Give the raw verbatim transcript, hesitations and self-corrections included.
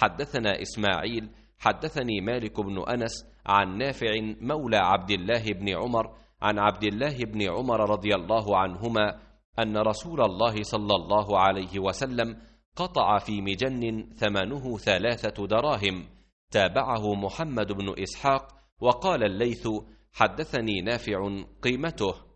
حدثنا إسماعيل حدثني مالك بن أنس عن نافع مولى عبد الله بن عمر عن عبد الله بن عمر رضي الله عنهما أن رسول الله صلى الله عليه وسلم قطع في مجن ثمنه ثلاثة دراهم. تابعه محمد بن إسحاق وقال الليث حدثني نافع قيمته.